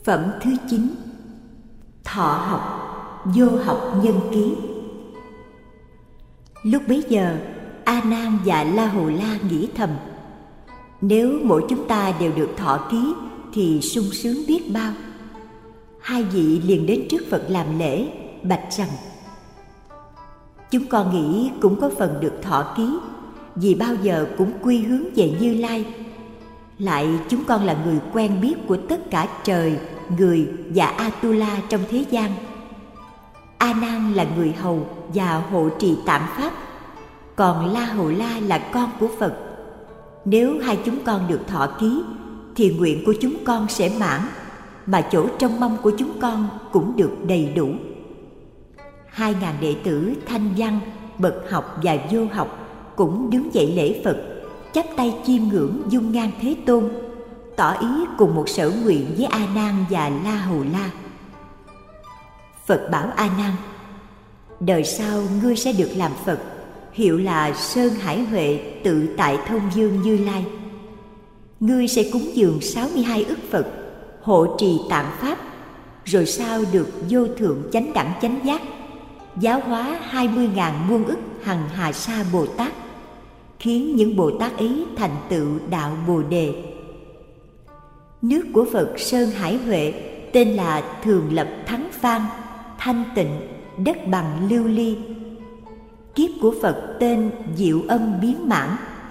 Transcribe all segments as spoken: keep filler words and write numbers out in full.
Phẩm thứ chín. Thọ học, vô học nhân ký. Lúc bấy giờ, A Nan và La Hầu La nghĩ thầm: nếu mỗi chúng ta đều được thọ ký thì sung sướng biết bao. Hai vị liền đến trước Phật làm lễ, bạch rằng: chúng con nghĩ cũng có phần được thọ ký, vì bao giờ cũng quy hướng về Như Lai. Lại chúng con là người quen biết của tất cả trời, người và Atula trong thế gian. A Nan là người hầu và hộ trì tạm pháp, còn La Hầu La là con của Phật. Nếu hai chúng con được thọ ký thì nguyện của chúng con sẽ mãn, mà chỗ trong mong của chúng con cũng được đầy đủ. Hai ngàn đệ tử thanh văn, bậc học và vô học cũng đứng dậy lễ Phật, chắp tay chiêm ngưỡng dung nhan Thế Tôn, tỏ ý cùng một sở nguyện với A Nan và La Hầu La. Phật bảo A Nan: đời sau ngươi sẽ được làm Phật, hiệu là Sơn Hải Huệ Tự Tại Thông Dương Như Lai. Ngươi sẽ cúng dường sáu mươi hai ức Phật, hộ trì tạng pháp, rồi sau được vô thượng chánh đẳng chánh giác, giáo hóa hai mươi ngàn muôn ức hằng hà sa Bồ Tát, khiến những Bồ Tát ấy thành tựu đạo Bồ Đề. Nước của Phật Sơn Hải Huệ tên là Thường Lập Thắng Phan, thanh tịnh, đất bằng lưu ly. Kiếp của Phật tên Diệu Âm Biến Mãn.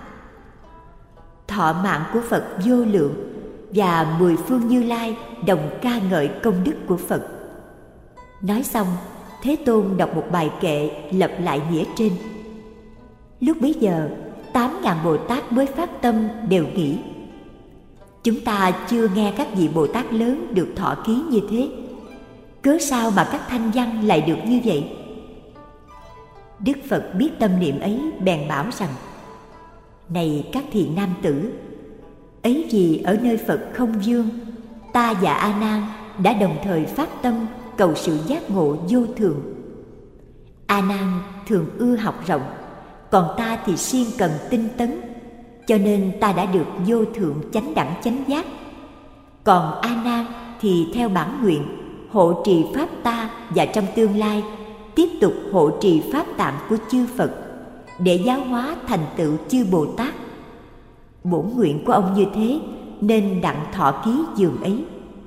Thọ mạng của Phật vô lượng, và mười phương Như Lai đồng ca ngợi công đức của Phật. Nói xong, Thế Tôn đọc một bài kệ lặp lại nghĩa trên. Lúc bấy giờ, tám ngàn Bồ Tát mới phát tâm đều nghĩ: chúng ta chưa nghe các vị Bồ Tát lớn được thọ ký như thế, cớ sao mà các thanh văn lại được như vậy? Đức Phật biết tâm niệm ấy, bèn bảo rằng: này các thiện nam tử, ấy vì ở nơi Phật không vương, ta và A Nan đã đồng thời phát tâm cầu sự giác ngộ vô thường. A Nan thường ưa học rộng, còn ta thì siêng cần tinh tấn, cho nên ta đã được vô thượng chánh đẳng chánh giác. Còn A Nan thì theo bản nguyện hộ trì pháp ta, và trong tương lai tiếp tục hộ trì pháp tạng của chư Phật để giáo hóa thành tựu chư Bồ Tát. Bổn nguyện của ông như thế, nên đặng thọ ký giường ấy.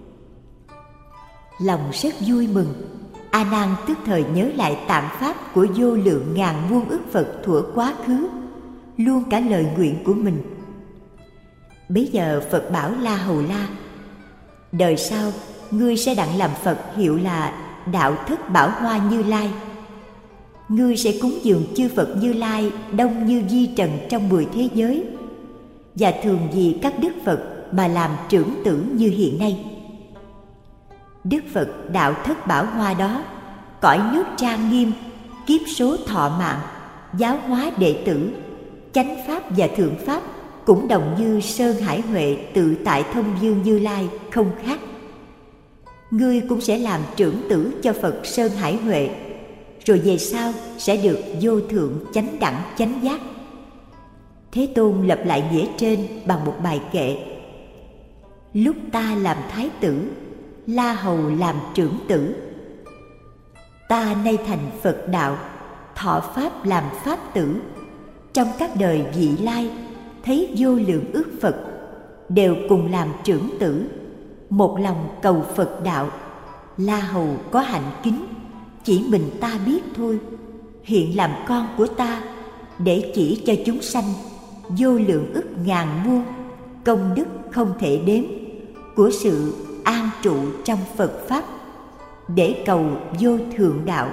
Lòng rất vui mừng, A Nan tức thời nhớ lại tạng pháp của vô lượng ngàn muôn ức Phật thuở quá khứ, luôn cả lời nguyện của mình. Bấy giờ Phật bảo La Hầu La: đời sau ngươi sẽ đặng làm Phật, hiệu là Đạo Thất Bảo Hoa Như Lai. Ngươi sẽ cúng dường chư Phật Như Lai đông như vi trần trong mười thế giới, và thường vì các đức Phật mà làm trưởng tử như hiện nay. Đức Phật Đạo Thất Bảo Hoa đó, cõi nước trang nghiêm, kiếp số thọ mạng, giáo hóa đệ tử, chánh pháp và thượng pháp cũng đồng như Sơn Hải Huệ Tự Tại Thông Dương Như Lai, không khác. Ngươi cũng sẽ làm trưởng tử cho Phật Sơn Hải Huệ, rồi về sau sẽ được vô thượng chánh đẳng chánh giác. Thế Tôn lặp lại nghĩa trên bằng một bài kệ: lúc ta làm thái tử, La Hầu làm trưởng tử. Ta nay thành Phật đạo, thọ pháp làm pháp tử. Trong các đời vị lai, thấy vô lượng ức Phật đều cùng làm trưởng tử, một lòng cầu Phật đạo. La Hầu có hạnh kính, chỉ mình ta biết thôi, hiện làm con của ta, để chỉ cho chúng sanh vô lượng ức ngàn muôn công đức không thể đếm của sự an trụ trong Phật pháp, để cầu vô thượng đạo.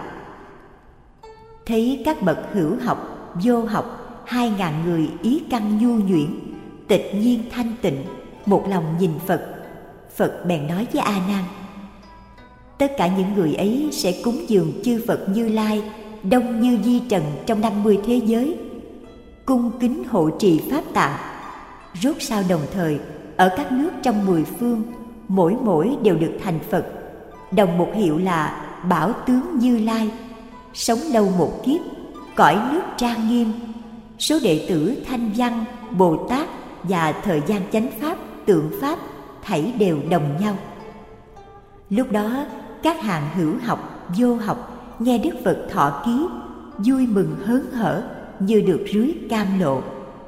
Thấy các bậc hữu học, vô học, hai ngàn người ý căn nhu nhuyễn, tịch nhiên thanh tịnh, một lòng nhìn Phật. Phật bèn nói với A Nan: tất cả những người ấy sẽ cúng dường chư Phật Như Lai đông như vi trần trong năm mươi thế giới, cung kính hộ trì pháp tạng. Rốt sau đồng thời ở các nước trong mười phương, mỗi mỗi đều được thành Phật, đồng một hiệu là Bảo Tướng Như Lai, sống lâu một kiếp, cõi nước trang nghiêm. Số đệ tử thanh văn, Bồ Tát và thời gian chánh pháp, tượng pháp thảy đều đồng nhau. Lúc đó các hàng hữu học, vô học nghe Đức Phật thọ ký, vui mừng hớn hở như được rưới cam lộ.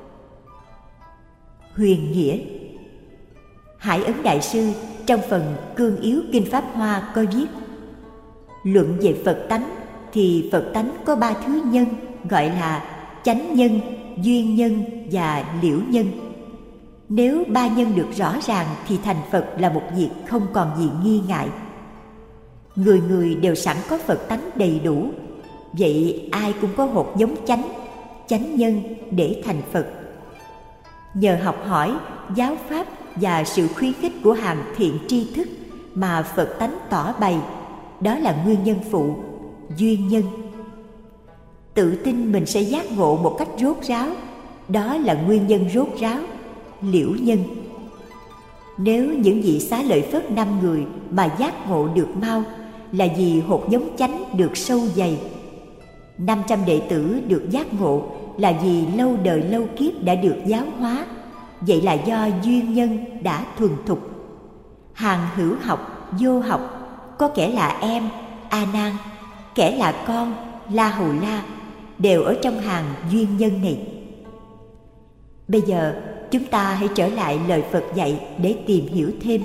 Huyền nghĩa. Hải Ấn Đại Sư trong phần Cương Yếu Kinh Pháp Hoa có viết: luận về Phật tánh thì Phật tánh có ba thứ nhân, gọi là chánh nhân, duyên nhân và liễu nhân. Nếu ba nhân được rõ ràng thì thành Phật là một việc không còn gì nghi ngại. Người người đều sẵn có Phật tánh đầy đủ, vậy ai cũng có hột giống chánh, chánh nhân để thành Phật. Nhờ học hỏi, giáo pháp và sự khuyến khích của hàng thiện tri thức mà Phật tánh tỏ bày, đó là nguyên nhân phụ, duyên nhân. Tự tin mình sẽ giác ngộ một cách rốt ráo, đó là nguyên nhân rốt ráo, liễu nhân. Nếu những vị Xá Lợi Phất năm người mà giác ngộ được mau là vì hột giống chánh được sâu dày. Năm trăm đệ tử được giác ngộ là vì lâu đời lâu kiếp đã được giáo hóa, vậy là do duyên nhân đã thuần thục. Hàng hữu học, vô học, có kẻ là em, A Nan, kẻ là con, La Hầu La, đều ở trong hàng duyên nhân này. Bây giờ chúng ta hãy trở lại lời Phật dạy để tìm hiểu thêm.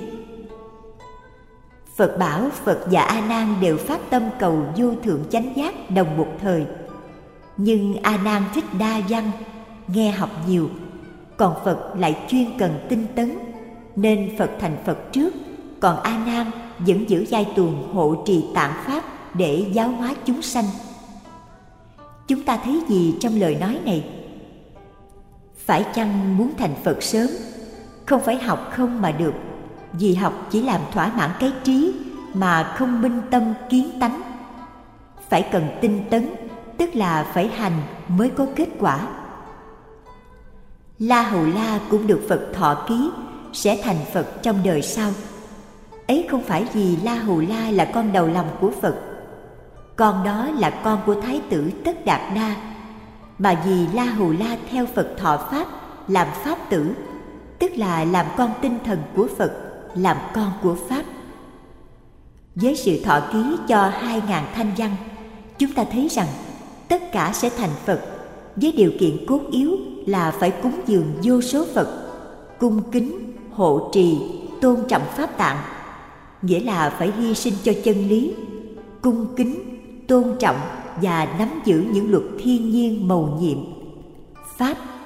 Phật bảo Phật và A Nan đều phát tâm cầu vô thượng chánh giác đồng một thời. Nhưng A Nan thích đa văn, nghe học nhiều, còn Phật lại chuyên cần tinh tấn, nên Phật thành Phật trước, còn A Nan vẫn giữ vai tuồng hộ trì tạng pháp để giáo hóa chúng sanh. Chúng ta thấy gì trong lời nói này? Phải chăng muốn thành Phật sớm, không phải học không mà được, vì học chỉ làm thỏa mãn cái trí mà không minh tâm kiến tánh. Phải cần tinh tấn, tức là phải hành mới có kết quả. La Hầu La cũng được Phật thọ ký, sẽ thành Phật trong đời sau. Ấy không phải vì La Hầu La là con đầu lòng của Phật, con đó là con của Thái tử Tất Đạt Đa, mà vì La Hầu La theo Phật thọ pháp, làm pháp tử, tức là làm con tinh thần của Phật, làm con của pháp. Với sự thọ ký cho hai ngàn thanh văn, chúng ta thấy rằng tất cả sẽ thành Phật, với điều kiện cốt yếu là phải cúng dường vô số Phật, cung kính, hộ trì, tôn trọng pháp tạng, nghĩa là phải hy sinh cho chân lý, cung kính, tôn trọng và nắm giữ những luật thiên nhiên mầu nhiệm, pháp